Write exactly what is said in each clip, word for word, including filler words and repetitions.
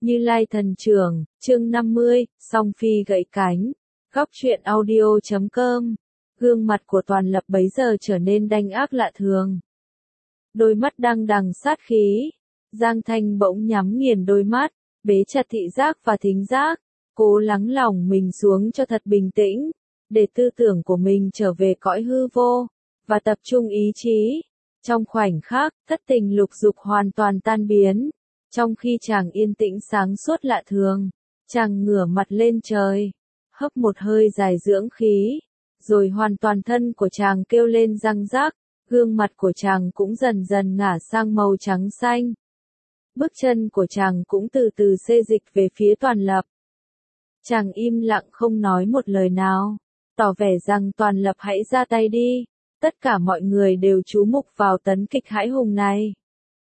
Như Lai Thần Trưởng, chương năm mươi, Song Phi gãy cánh. Góc truyện audio chấm com. Gương mặt của Toàn Lập bấy giờ trở nên đanh ác lạ thường. Đôi mắt đằng đằng sát khí. Giang Thanh bỗng nhắm nghiền đôi mắt, bế chặt thị giác và thính giác, cố lắng lòng mình xuống cho thật bình tĩnh, để tư tưởng của mình trở về cõi hư vô, và tập trung ý chí. Trong khoảnh khắc, thất tình lục dục hoàn toàn tan biến. Trong khi chàng yên tĩnh sáng suốt lạ thường, chàng ngửa mặt lên trời, hấp một hơi dài dưỡng khí, rồi hoàn toàn thân của chàng kêu lên răng rác, gương mặt của chàng cũng dần dần ngả sang màu trắng xanh. Bước chân của chàng cũng từ từ xê dịch về phía Toàn Lập. Chàng im lặng không nói một lời nào, tỏ vẻ rằng Toàn Lập hãy ra tay đi. Tất cả mọi người đều chú mục vào tấn kịch hãi hùng này.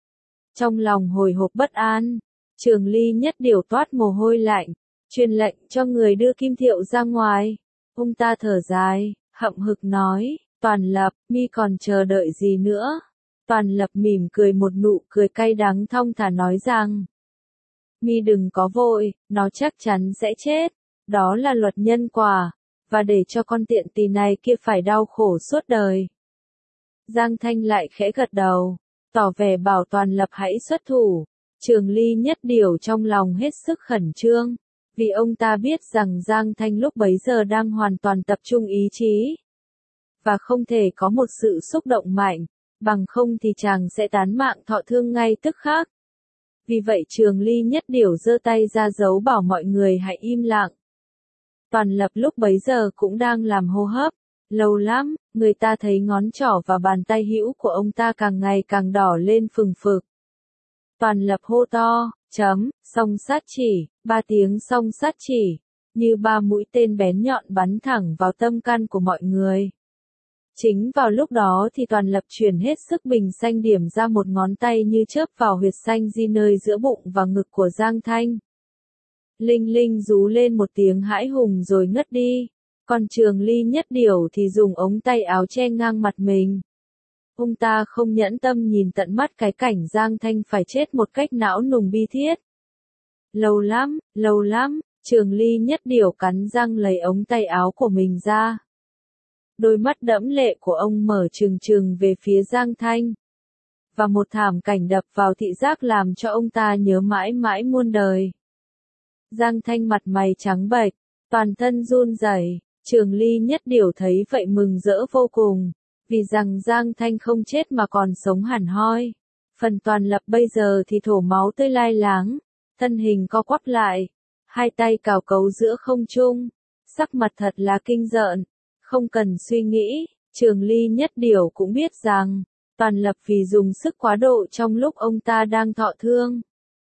Trong lòng hồi hộp bất an, Trường Ly Nhất Điều toát mồ hôi lạnh, truyền lệnh cho người đưa Kim Thiệu ra ngoài. Ông ta thở dài, hậm hực nói, Toàn Lập, mi còn chờ đợi gì nữa? Toàn Lập mỉm cười một nụ cười cay đắng thong thả nói rằng, mi đừng có vội, nó chắc chắn sẽ chết, đó là luật nhân quả, và để cho con tiện tỳ này kia phải đau khổ suốt đời. Giang Thanh lại khẽ gật đầu, tỏ vẻ bảo Toàn Lập hãy xuất thủ. Trường Ly Nhất Điều trong lòng hết sức khẩn trương, vì ông ta biết rằng Giang Thanh lúc bấy giờ đang hoàn toàn tập trung ý chí, và không thể có một sự xúc động mạnh, bằng không thì chàng sẽ tán mạng thọ thương ngay tức khắc. Vì vậy Trường Ly Nhất Điều giơ tay ra dấu bảo mọi người hãy im lặng. Toàn Lập lúc bấy giờ cũng đang làm hô hấp. Lâu lắm, người ta thấy ngón trỏ và bàn tay hữu của ông ta càng ngày càng đỏ lên phừng phực. Toàn Lập hô to, chấm, song sát chỉ, ba tiếng song sát chỉ, như ba mũi tên bén nhọn bắn thẳng vào tâm can của mọi người. Chính vào lúc đó thì Toàn Lập chuyển hết sức bình xanh điểm ra một ngón tay như chớp vào huyệt xanh di nơi giữa bụng và ngực của Giang Thanh. Linh Linh rú lên một tiếng hãi hùng rồi ngất đi. Còn Trường Ly Nhất Điều thì dùng ống tay áo che ngang mặt mình. Ông ta không nhẫn tâm nhìn tận mắt cái cảnh Giang Thanh phải chết một cách não nùng bi thiết. Lâu lắm, lâu lắm, Trường Ly Nhất Điều cắn răng lấy ống tay áo của mình ra. Đôi mắt đẫm lệ của ông mở trừng trừng về phía Giang Thanh. Và một thảm cảnh đập vào thị giác làm cho ông ta nhớ mãi mãi muôn đời. Giang Thanh mặt mày trắng bệch, toàn thân run rẩy. Trường Ly Nhất Điều thấy vậy mừng rỡ vô cùng, vì rằng Giang Thanh không chết mà còn sống hẳn hoi. Phần Toàn Lập bây giờ thì thổ máu tươi lai láng, thân hình co quắp lại, hai tay cào cấu giữa không trung, sắc mặt thật là kinh rợn. Không cần suy nghĩ, Trường Ly Nhất Điều cũng biết rằng, Toàn Lập vì dùng sức quá độ trong lúc ông ta đang thọ thương,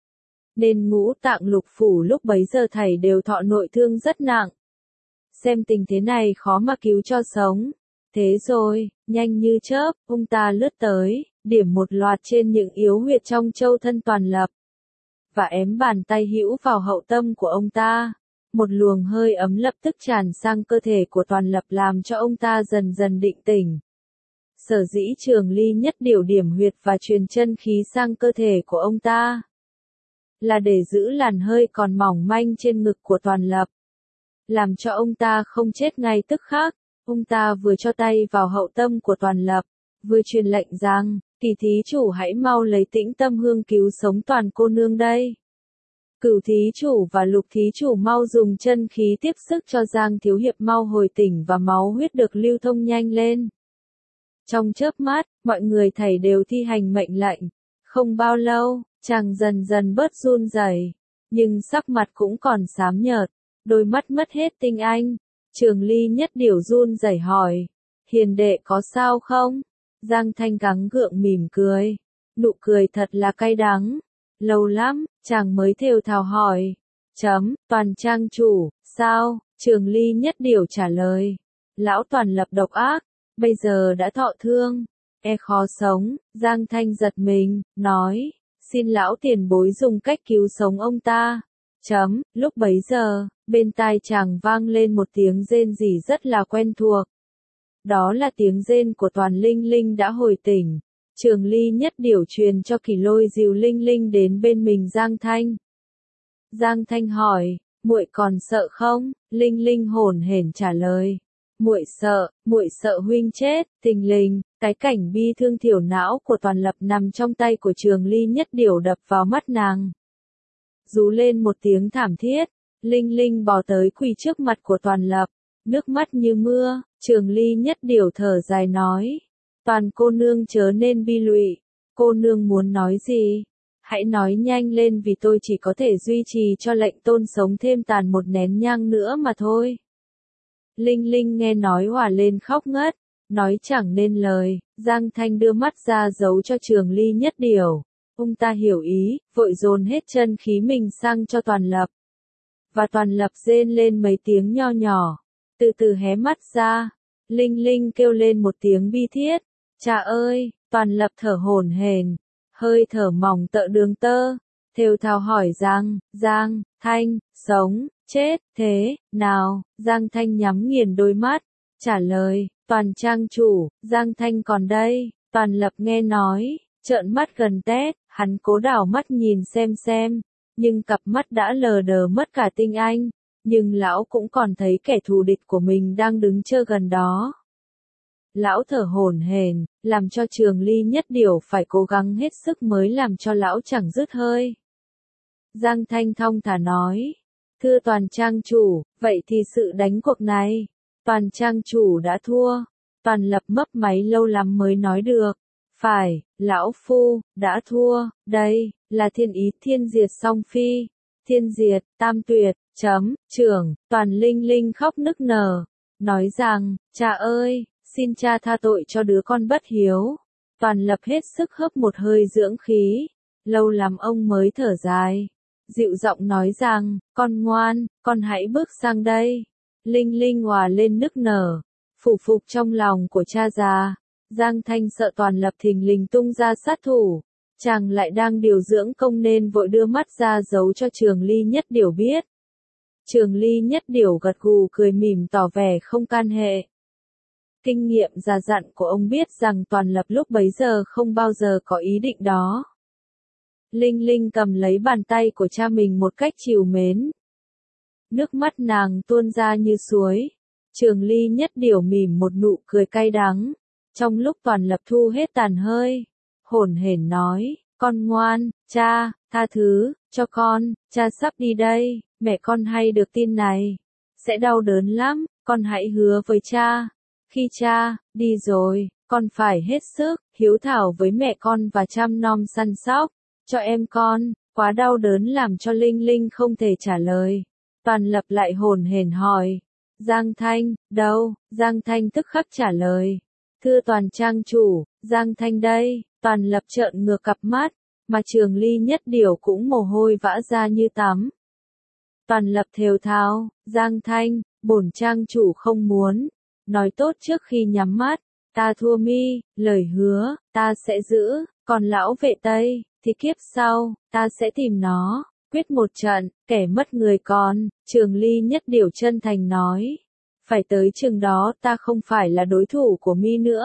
nên ngũ tạng lục phủ lúc bấy giờ thảy đều thọ nội thương rất nặng. Xem tình thế này khó mà cứu cho sống. Thế rồi, nhanh như chớp, ông ta lướt tới, điểm một loạt trên những yếu huyệt trong châu thân Toàn Lập, và ém bàn tay hữu vào hậu tâm của ông ta. Một luồng hơi ấm lập tức tràn sang cơ thể của Toàn Lập làm cho ông ta dần dần định tỉnh. Sở dĩ Trường Ly Nhất Điều điểm huyệt và truyền chân khí sang cơ thể của ông ta, là để giữ làn hơi còn mỏng manh trên ngực của Toàn Lập, làm cho ông ta không chết ngay tức khắc. Ông ta vừa cho tay vào hậu tâm của Toàn Lập, vừa truyền lệnh rằng, Kỳ thí chủ hãy mau lấy Tĩnh Tâm Hương cứu sống Toàn cô nương đây. Cửu thí chủ và Lục thí chủ mau dùng chân khí tiếp sức cho Giang thiếu hiệp mau hồi tỉnh và máu huyết được lưu thông nhanh lên. Trong chớp mắt, mọi người thảy đều thi hành mệnh lệnh. Không bao lâu, chàng dần dần bớt run rẩy, nhưng sắc mặt cũng còn xám nhợt, đôi mắt mất hết tinh anh. Trường Ly Nhất Điều run rẩy hỏi, hiền đệ có sao không? Giang Thanh gắng gượng mỉm cười, nụ cười thật là cay đắng. Lâu lắm, chàng mới thều thào hỏi, chấm, Toàn trang chủ, sao? Trường Ly Nhất Điều trả lời, lão Toàn Lập độc ác, bây giờ đã thọ thương, e khó sống. Giang Thanh giật mình, nói, xin lão tiền bối dùng cách cứu sống ông ta. Chấm, lúc bấy giờ, bên tai chàng vang lên một tiếng rên rỉ rất là quen thuộc. Đó là tiếng rên của Toàn Linh Linh đã hồi tỉnh. Trường Ly Nhất Điều truyền cho Kỳ Lôi dìu Linh Linh đến bên mình Giang Thanh. Giang Thanh hỏi, muội còn sợ không? Linh Linh hồn hển trả lời, muội sợ, muội sợ huynh chết. Thình lình, cái cảnh bi thương thiểu não của Toàn Lập nằm trong tay của Trường Ly Nhất Điểu đập vào mắt nàng. Rú lên một tiếng thảm thiết, Linh Linh bò tới quỳ trước mặt của Toàn Lập, nước mắt như mưa. Trường Ly Nhất Điểu thở dài nói, Toàn cô nương chớ nên bi lụy, cô nương muốn nói gì? Hãy nói nhanh lên, vì tôi chỉ có thể duy trì cho lệnh tôn sống thêm tàn một nén nhang nữa mà thôi. Linh Linh nghe nói hòa lên khóc ngất, nói chẳng nên lời. Giang Thanh đưa mắt ra giấu cho Trường Ly Nhất Điểu. Ông ta hiểu ý, vội dồn hết chân khí mình sang cho Toàn Lập. Và Toàn Lập rên lên mấy tiếng nho nhỏ, từ từ hé mắt ra. Linh Linh kêu lên một tiếng bi thiết, cha ơi. Toàn Lập thở hổn hển, hơi thở mỏng tợ đường tơ, thều thào hỏi Giang, Giang Thanh, sống, chết, thế nào? Giang Thanh nhắm nghiền đôi mắt, trả lời, Toàn trang chủ, Giang Thanh còn đây. Toàn Lập nghe nói, trợn mắt gần tét, hắn cố đảo mắt nhìn xem xem, nhưng cặp mắt đã lờ đờ mất cả tinh anh, nhưng lão cũng còn thấy kẻ thù địch của mình đang đứng chơ gần đó. Lão thở hổn hển, làm cho Trường Ly Nhất Điểu phải cố gắng hết sức mới làm cho lão chẳng dứt hơi. Giang Thanh thong thả nói, thưa Toàn trang chủ, vậy thì sự đánh cuộc này, Toàn trang chủ đã thua. Toàn Lập mấp máy lâu lắm mới nói được, phải, lão phu, đã thua, đây, là thiên ý thiên diệt song phi, thiên diệt, tam tuyệt, chấm, trưởng. Toàn Linh Linh khóc nức nở, nói rằng, cha ơi, xin cha tha tội cho đứa con bất hiếu. Toàn Lập hết sức hớp một hơi dưỡng khí, lâu lắm ông mới thở dài, dịu giọng nói rằng, con ngoan, con hãy bước sang đây. Linh Linh òa lên nức nở, phủ phục trong lòng của cha già. Giang Thanh sợ Toàn Lập thình lình tung ra sát thủ, chàng lại đang điều dưỡng công nên vội đưa mắt ra giấu cho Trường Ly Nhất Điểu biết. Trường Ly Nhất Điểu gật gù cười mỉm tỏ vẻ không can hệ. Kinh nghiệm già dặn của ông biết rằng Toàn Lập lúc bấy giờ không bao giờ có ý định đó. Linh Linh cầm lấy bàn tay của cha mình một cách trìu mến. Nước mắt nàng tuôn ra như suối. Trường Ly Nhất Điểu mỉm một nụ cười cay đắng. Trong lúc Toàn Lập thu hết tàn hơi, hổn hển nói, con ngoan, cha, tha thứ, cho con, cha sắp đi đây, mẹ con hay được tin này, sẽ đau đớn lắm, con hãy hứa với cha, khi cha, đi rồi, con phải hết sức, hiếu thảo với mẹ con và chăm nom săn sóc, cho em con. Quá đau đớn làm cho Linh Linh không thể trả lời. Toàn Lập lại hổn hển hỏi, Giang Thanh, đâu? Giang Thanh tức khắc trả lời, thưa Toàn trang chủ, Giang Thanh đây. Toàn Lập trợn ngược cặp mắt, mà Trường Ly Nhất Điểu cũng mồ hôi vã ra như tắm. Toàn Lập thều thào, Giang Thanh, bổn trang chủ không muốn, nói tốt trước khi nhắm mắt, ta thua mi, lời hứa, ta sẽ giữ, còn lão vệ Tây, thì kiếp sau, ta sẽ tìm nó, quyết một trận, kẻ mất người còn. Trường Ly Nhất Điểu chân thành nói, phải tới chừng đó ta không phải là đối thủ của mi nữa.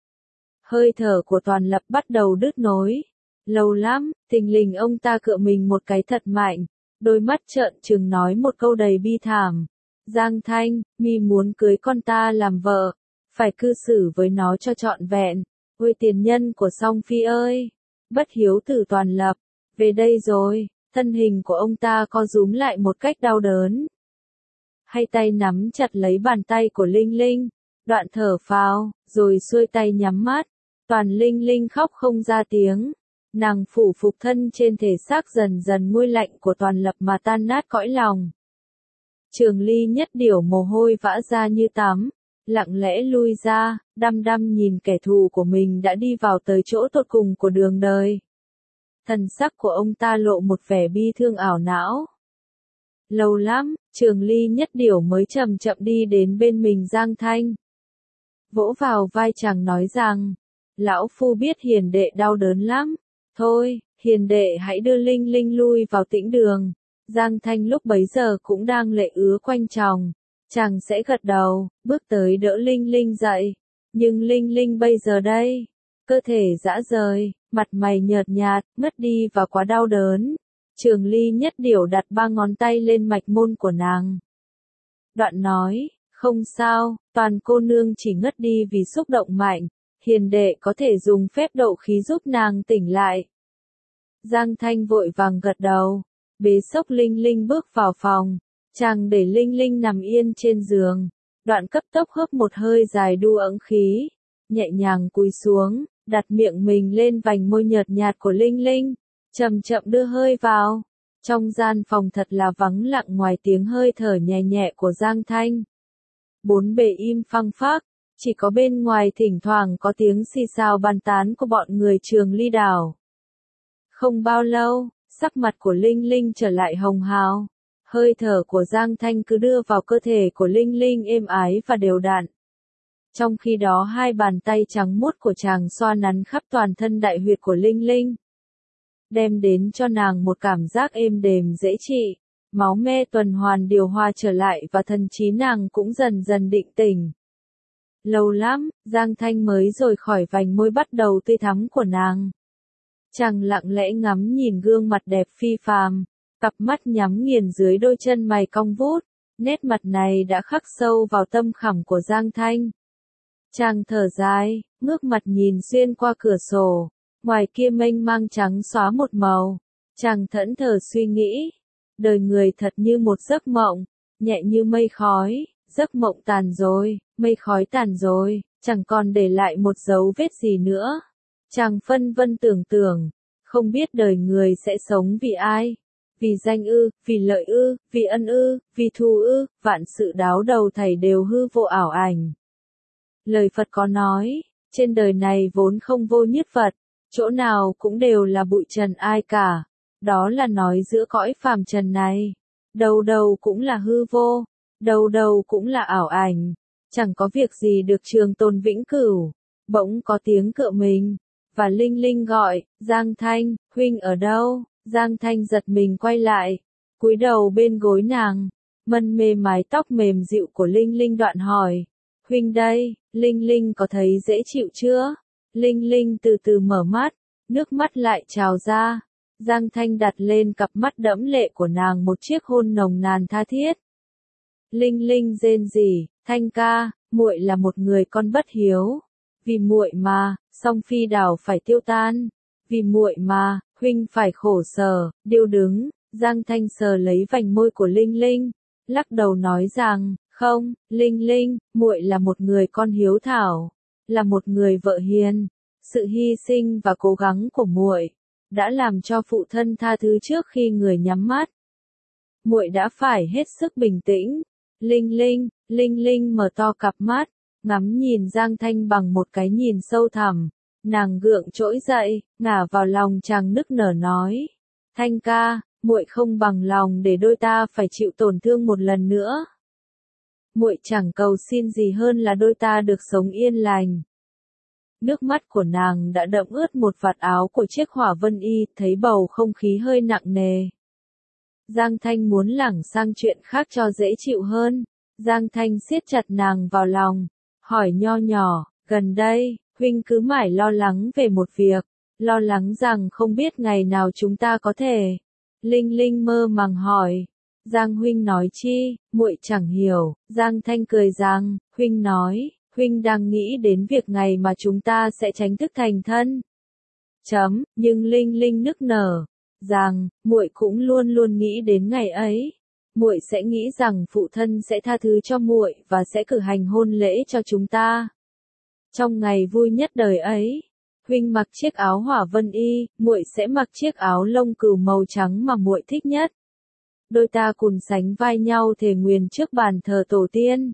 Hơi thở của Toàn Lập bắt đầu đứt nối. Lâu lắm, thình lình ông ta cựa mình một cái thật mạnh, đôi mắt trợn trừng nói một câu đầy bi thảm. Giang Thanh, mi muốn cưới con ta làm vợ, phải cư xử với nó cho trọn vẹn. Ôi tiền nhân của song phi ơi! Bất hiếu tử Toàn Lập, về đây rồi. Thân hình của ông ta co rúm lại một cách đau đớn. Hai tay nắm chặt lấy bàn tay của Linh Linh, đoạn thở phào, rồi xuôi tay nhắm mắt. Toàn Linh Linh khóc không ra tiếng. Nàng phủ phục thân trên thể xác dần dần nguôi lạnh của Toàn Lập mà tan nát cõi lòng. Trường Ly Nhất Điểu mồ hôi vã ra như tắm, lặng lẽ lui ra, đăm đăm nhìn kẻ thù của mình đã đi vào tới chỗ tột cùng của đường đời. Thần sắc của ông ta lộ một vẻ bi thương ảo não. Lâu lắm, Trường Ly Nhất Điểu mới chậm chậm đi đến bên mình Giang Thanh. Vỗ vào vai chàng nói rằng, lão phu biết hiền đệ đau đớn lắm. Thôi, hiền đệ hãy đưa Linh Linh lui vào tĩnh đường. Giang Thanh lúc bấy giờ cũng đang lệ ứa quanh chồng. Chàng sẽ gật đầu, bước tới đỡ Linh Linh dậy. Nhưng Linh Linh bây giờ đây, cơ thể rã rời, mặt mày nhợt nhạt, ngất đi và quá đau đớn. Trường Ly nhất điều đặt ba ngón tay lên mạch môn của nàng. Đoạn nói, không sao, Toàn cô nương chỉ ngất đi vì xúc động mạnh, hiền đệ có thể dùng phép độ khí giúp nàng tỉnh lại. Giang Thanh vội vàng gật đầu, bế xốc Linh Linh bước vào phòng, chàng để Linh Linh nằm yên trên giường, đoạn cấp tốc hớp một hơi dài đu ẫng khí, nhẹ nhàng cúi xuống, đặt miệng mình lên vành môi nhợt nhạt của Linh Linh, chậm chậm đưa hơi vào. Trong gian phòng thật là vắng lặng ngoài tiếng hơi thở nhẹ nhẹ của Giang Thanh. Bốn bề im phăng phắc, chỉ có bên ngoài thỉnh thoảng có tiếng xì xào bàn tán của bọn người Trường Ly đảo. Không bao lâu, sắc mặt của Linh Linh trở lại hồng hào, hơi thở của Giang Thanh cứ đưa vào cơ thể của Linh Linh êm ái và đều đặn. Trong khi đó hai bàn tay trắng muốt của chàng xoa nắn khắp toàn thân đại huyệt của Linh Linh, đem đến cho nàng một cảm giác êm đềm dễ trị, máu me tuần hoàn điều hòa trở lại và thần trí nàng cũng dần dần định tỉnh. Lâu lắm, Giang Thanh mới rời khỏi vành môi bắt đầu tươi thắm của nàng. Chàng lặng lẽ ngắm nhìn gương mặt đẹp phi phàm, cặp mắt nhắm nghiền dưới đôi chân mày cong vút, nét mặt này đã khắc sâu vào tâm khảm của Giang Thanh. Chàng thở dài, ngước mặt nhìn xuyên qua cửa sổ, ngoài kia mênh mang trắng xóa một màu, chàng thẫn thờ suy nghĩ, đời người thật như một giấc mộng, nhẹ như mây khói, giấc mộng tàn rồi, mây khói tàn rồi, chẳng còn để lại một dấu vết gì nữa. Chàng phân vân tưởng tưởng, không biết đời người sẽ sống vì ai, vì danh ư, vì lợi ư, vì ân ư, vì thù ư, vạn sự đáo đầu thảy đều hư vô ảo ảnh. Lời Phật có nói, trên đời này vốn không vô nhất vật, chỗ nào cũng đều là bụi trần ai cả, đó là nói giữa cõi phàm trần này, đầu đầu cũng là hư vô, đầu đầu cũng là ảo ảnh, chẳng có việc gì được trường tồn vĩnh cửu. Bỗng có tiếng cựa mình, và Linh Linh gọi, Giang Thanh, huynh ở đâu? Giang Thanh giật mình quay lại, cúi đầu bên gối nàng, mân mê mái tóc mềm dịu của Linh Linh đoạn hỏi, huynh đây, Linh Linh có thấy dễ chịu chưa? Linh Linh từ từ mở mắt, nước mắt lại trào ra. Giang Thanh đặt lên cặp mắt đẫm lệ của nàng một chiếc hôn nồng nàn tha thiết. Linh Linh rên rỉ, Thanh ca, muội là một người con bất hiếu, vì muội mà, song phi đảo phải tiêu tan, vì muội mà, huynh phải khổ sở, điêu đứng. Giang Thanh sờ lấy vành môi của Linh Linh, lắc đầu nói rằng, không, Linh Linh, muội là một người con hiếu thảo, là một người vợ hiền, sự hy sinh và cố gắng của muội đã làm cho phụ thân tha thứ trước khi người nhắm mắt. Muội đã phải hết sức bình tĩnh. Linh Linh, Linh Linh mở to cặp mắt, ngắm nhìn Giang Thanh bằng một cái nhìn sâu thẳm, nàng gượng trỗi dậy, ngả vào lòng chàng nức nở nói, Thanh ca, muội không bằng lòng để đôi ta phải chịu tổn thương một lần nữa. Muội chẳng cầu xin gì hơn là đôi ta được sống yên lành. Nước mắt của nàng đã đẫm ướt một vạt áo của chiếc hỏa vân y, thấy bầu không khí hơi nặng nề. Giang Thanh muốn lảng sang chuyện khác cho dễ chịu hơn. Giang Thanh siết chặt nàng vào lòng, hỏi nho nhỏ, gần đây, huynh cứ mãi lo lắng về một việc, lo lắng rằng không biết ngày nào chúng ta có thể. Linh Linh mơ màng hỏi, Giang huynh nói chi, muội chẳng hiểu. Giang Thanh cười rằng, huynh nói, huynh đang nghĩ đến việc ngày mà chúng ta sẽ chính thức thành thân. Chấm, nhưng Linh Linh nức nở, rằng, muội cũng luôn luôn nghĩ đến ngày ấy. Muội sẽ nghĩ rằng phụ thân sẽ tha thứ cho muội và sẽ cử hành hôn lễ cho chúng ta. Trong ngày vui nhất đời ấy, huynh mặc chiếc áo hỏa vân y, muội sẽ mặc chiếc áo lông cừu màu trắng mà muội thích nhất. Đôi ta cùng sánh vai nhau thề nguyền trước bàn thờ tổ tiên.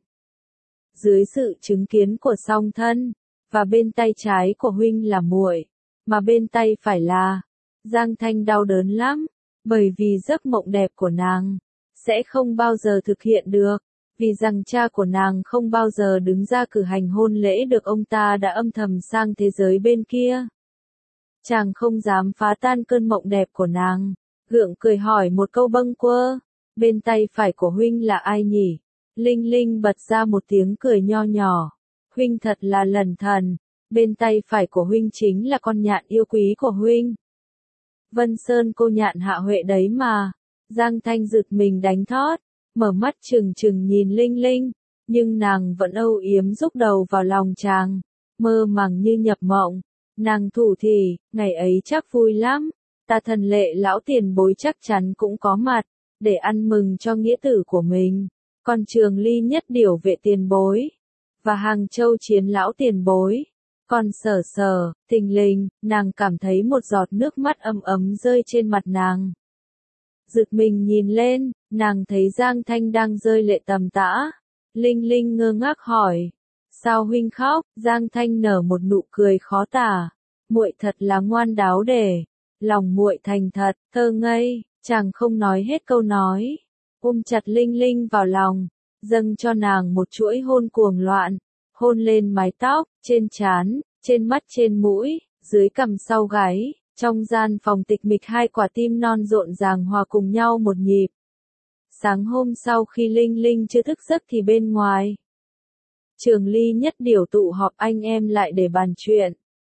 Dưới sự chứng kiến của song thân, và bên tay trái của huynh là muội, mà bên tay phải là Giang Thanh đau đớn lắm, bởi vì giấc mộng đẹp của nàng sẽ không bao giờ thực hiện được, vì rằng cha của nàng không bao giờ đứng ra cử hành hôn lễ được ông ta đã âm thầm sang thế giới bên kia. Chàng không dám phá tan cơn mộng đẹp của nàng, gượng cười hỏi một câu bâng quơ, bên tay phải của huynh là ai nhỉ? Linh Linh bật ra một tiếng cười nho nhỏ, huynh thật là lẩn thần, bên tay phải của huynh chính là con nhạn yêu quý của huynh. Vân Sơn cô nhạn Hạ Huệ đấy mà. Giang Thanh giật mình đánh thót, mở mắt trừng trừng nhìn Linh Linh, nhưng nàng vẫn âu yếm rúc đầu vào lòng chàng, mơ màng như nhập mộng. Nàng thủ thỉ, ngày ấy chắc vui lắm, ta thần lệ lão tiền bối chắc chắn cũng có mặt, để ăn mừng cho nghĩa tử của mình. Còn Trường Ly nhất điểu vệ tiền bối, và Hàng Châu chiến lão tiền bối. Còn Sở Sở, thình lình, nàng cảm thấy một giọt nước mắt ấm ấm rơi trên mặt nàng. Giật mình nhìn lên, nàng thấy Giang Thanh đang rơi lệ tầm tã. Linh Linh ngơ ngác hỏi, sao huynh khóc? Giang Thanh nở một nụ cười khó tả, muội thật là ngoan đáo để, lòng muội thành thật, thơ ngây. Chàng không nói hết câu nói, ôm chặt Linh Linh vào lòng, dâng cho nàng một chuỗi hôn cuồng loạn, hôn lên mái tóc, trên trán, trên mắt trên mũi, dưới cằm sau gáy. Trong gian phòng tịch mịch hai quả tim non rộn ràng hòa cùng nhau một nhịp. Sáng hôm sau khi Linh Linh chưa thức giấc thì bên ngoài, Trường Ly nhất điểu tụ họp anh em lại để bàn chuyện.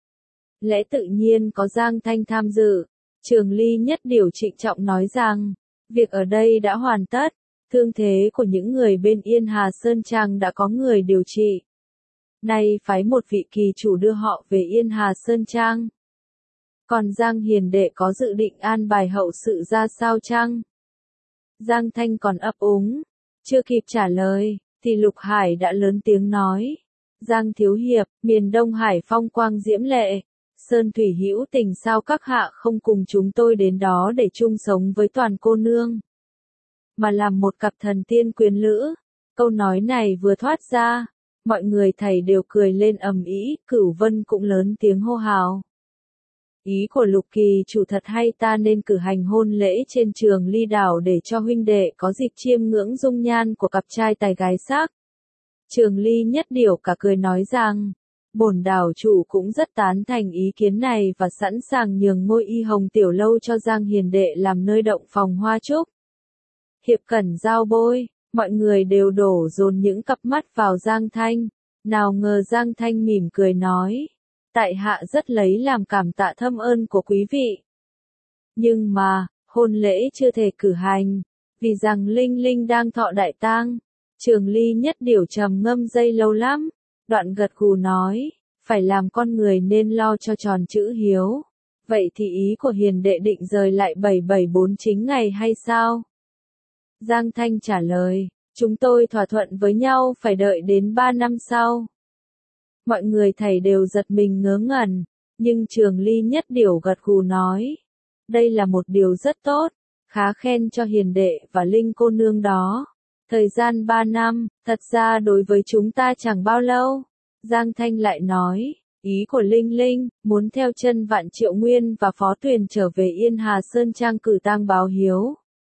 Lẽ tự nhiên có Giang Thanh tham dự. Trường Ly nhất điểu trịnh trọng nói rằng, việc ở đây đã hoàn tất, thương thế của những người bên Yên Hà Sơn Trang đã có người điều trị. Nay phái một vị kỳ chủ đưa họ về Yên Hà Sơn Trang. Còn Giang Hiền đệ có dự định an bài hậu sự ra sao chăng? Giang Thanh còn ấp úng, chưa kịp trả lời, thì Lục Hải đã lớn tiếng nói. Giang thiếu hiệp, miền Đông Hải phong quang diễm lệ, Sơn thủy hữu tình, sao các hạ không cùng chúng tôi đến đó để chung sống với toàn cô nương, mà làm một cặp thần tiên quyến lữ. Câu nói này vừa thoát ra, mọi người thầy đều cười lên ầm ĩ, Cửu Vân cũng lớn tiếng hô hào. Ý của Lục kỳ chủ thật hay, ta nên cử hành hôn lễ trên Trường Ly đảo để cho huynh đệ có dịp chiêm ngưỡng dung nhan của cặp trai tài gái sắc. Trường Ly nhất điểu cả cười nói rằng, bổn đảo chủ cũng rất tán thành ý kiến này và sẵn sàng nhường ngôi Y Hồng tiểu lâu cho Giang Hiền đệ làm nơi động phòng hoa trúc. Hiệp cẩn giao bôi, mọi người đều đổ dồn những cặp mắt vào Giang Thanh, nào ngờ Giang Thanh mỉm cười nói. Tại hạ rất lấy làm cảm tạ thâm ơn của quý vị. Nhưng mà, hôn lễ chưa thể cử hành, vì rằng Linh Linh đang thọ đại tang. Trường Ly nhất điểu trầm ngâm giây lâu lắm, đoạn gật gù nói, phải làm con người nên lo cho tròn chữ hiếu. Vậy thì ý của hiền đệ định rời lại bảy bảy bốn chính ngày hay sao? Giang Thanh trả lời, chúng tôi thỏa thuận với nhau phải đợi đến ba năm sau. Mọi người thầy đều giật mình ngớ ngẩn, nhưng Trường Ly nhất điểu gật gù nói, đây là một điều rất tốt, khá khen cho hiền đệ và Linh cô nương đó. Thời gian ba năm, thật ra đối với chúng ta chẳng bao lâu. Giang Thanh lại nói, ý của Linh Linh, muốn theo chân Vạn Triệu Nguyên và Phó Tuyền trở về Yên Hà Sơn Trang cử tang báo hiếu.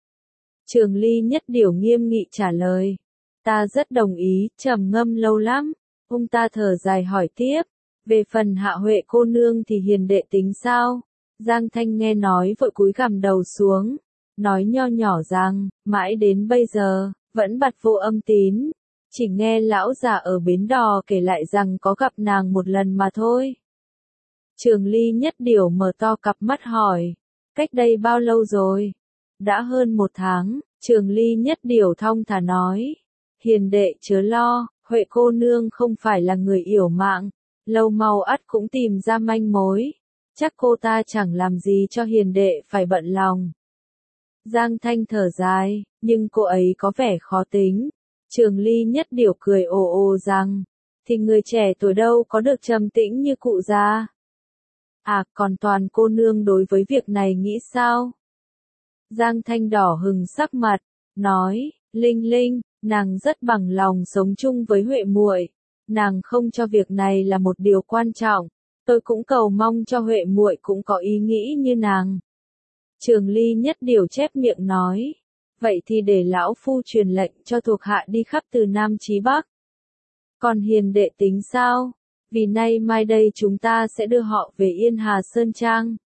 Trường Ly nhất điểu nghiêm nghị trả lời, ta rất đồng ý. Trầm ngâm lâu lắm, ông ta thở dài hỏi tiếp, về phần Hạ Huệ cô nương thì hiền đệ tính sao? Giang Thanh nghe nói vội cúi gằm đầu xuống, nói nho nhỏ rằng, mãi đến bây giờ, vẫn bặt vô âm tín, chỉ nghe lão già ở bến đò kể lại rằng có gặp nàng một lần mà thôi. Trường Ly nhất điểu mở to cặp mắt hỏi, cách đây bao lâu rồi? Đã hơn một tháng. Trường Ly nhất điểu thong thả nói, hiền đệ chớ lo, Huệ cô nương không phải là người yểu mạng, lâu mau ắt cũng tìm ra manh mối, chắc cô ta chẳng làm gì cho hiền đệ phải bận lòng. Giang Thanh thở dài, nhưng cô ấy có vẻ khó tính. Trường Ly nhất điểu cười ồ ồ rằng, thì người trẻ tuổi đâu có được trầm tĩnh như cụ già. À, còn toàn cô nương đối với việc này nghĩ sao? Giang Thanh đỏ hừng sắc mặt, nói, Linh Linh, nàng rất bằng lòng sống chung với Huệ muội, nàng không cho việc này là một điều quan trọng, tôi cũng cầu mong cho Huệ muội cũng có ý nghĩ như nàng. Trường Ly nhất điểu chép miệng nói, vậy thì để lão phu truyền lệnh cho thuộc hạ đi khắp từ Nam chí Bắc. Còn hiền đệ tính sao? Vì nay mai đây chúng ta sẽ đưa họ về Yên Hà Sơn Trang.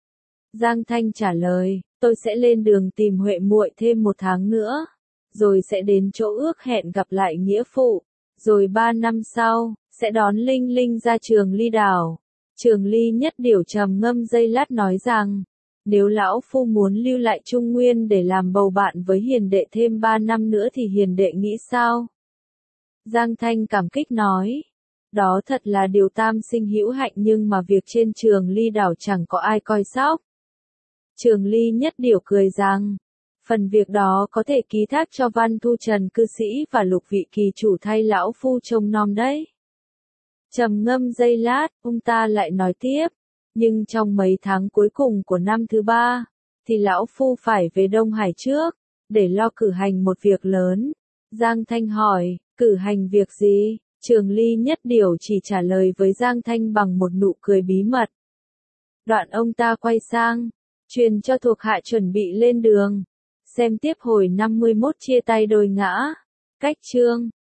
Giang Thanh trả lời, tôi sẽ lên đường tìm Huệ muội thêm một tháng nữa, rồi sẽ đến chỗ ước hẹn gặp lại nghĩa phụ, rồi ba năm sau, sẽ đón Linh Linh ra Trường Ly đảo. Trường Ly nhất điểu trầm ngâm giây lát nói rằng, Nếu lão phu muốn lưu lại Trung Nguyên để làm bầu bạn với hiền đệ thêm ba năm nữa thì hiền đệ nghĩ sao? Giang Thanh cảm kích nói. Đó thật là điều tam sinh hữu hạnh nhưng mà việc trên Trường Ly đảo chẳng có ai coi sóc. Trường Ly nhất điểu cười rằng, phần việc đó có thể ký thác cho Văn Thu Trần cư sĩ và Lục vị kỳ chủ thay lão phu trông nom đấy. Trầm ngâm giây lát, ông ta lại nói tiếp, nhưng trong mấy tháng cuối cùng của năm thứ ba, thì lão phu phải về Đông Hải trước, để lo cử hành một việc lớn. Giang Thanh hỏi, cử hành việc gì? Trường Ly nhất điểu chỉ trả lời với Giang Thanh bằng một nụ cười bí mật. Đoạn ông ta quay sang, truyền cho thuộc hạ chuẩn bị lên đường. Xem tiếp hồi năm mươi mốt chia tay đôi ngã. Cách chương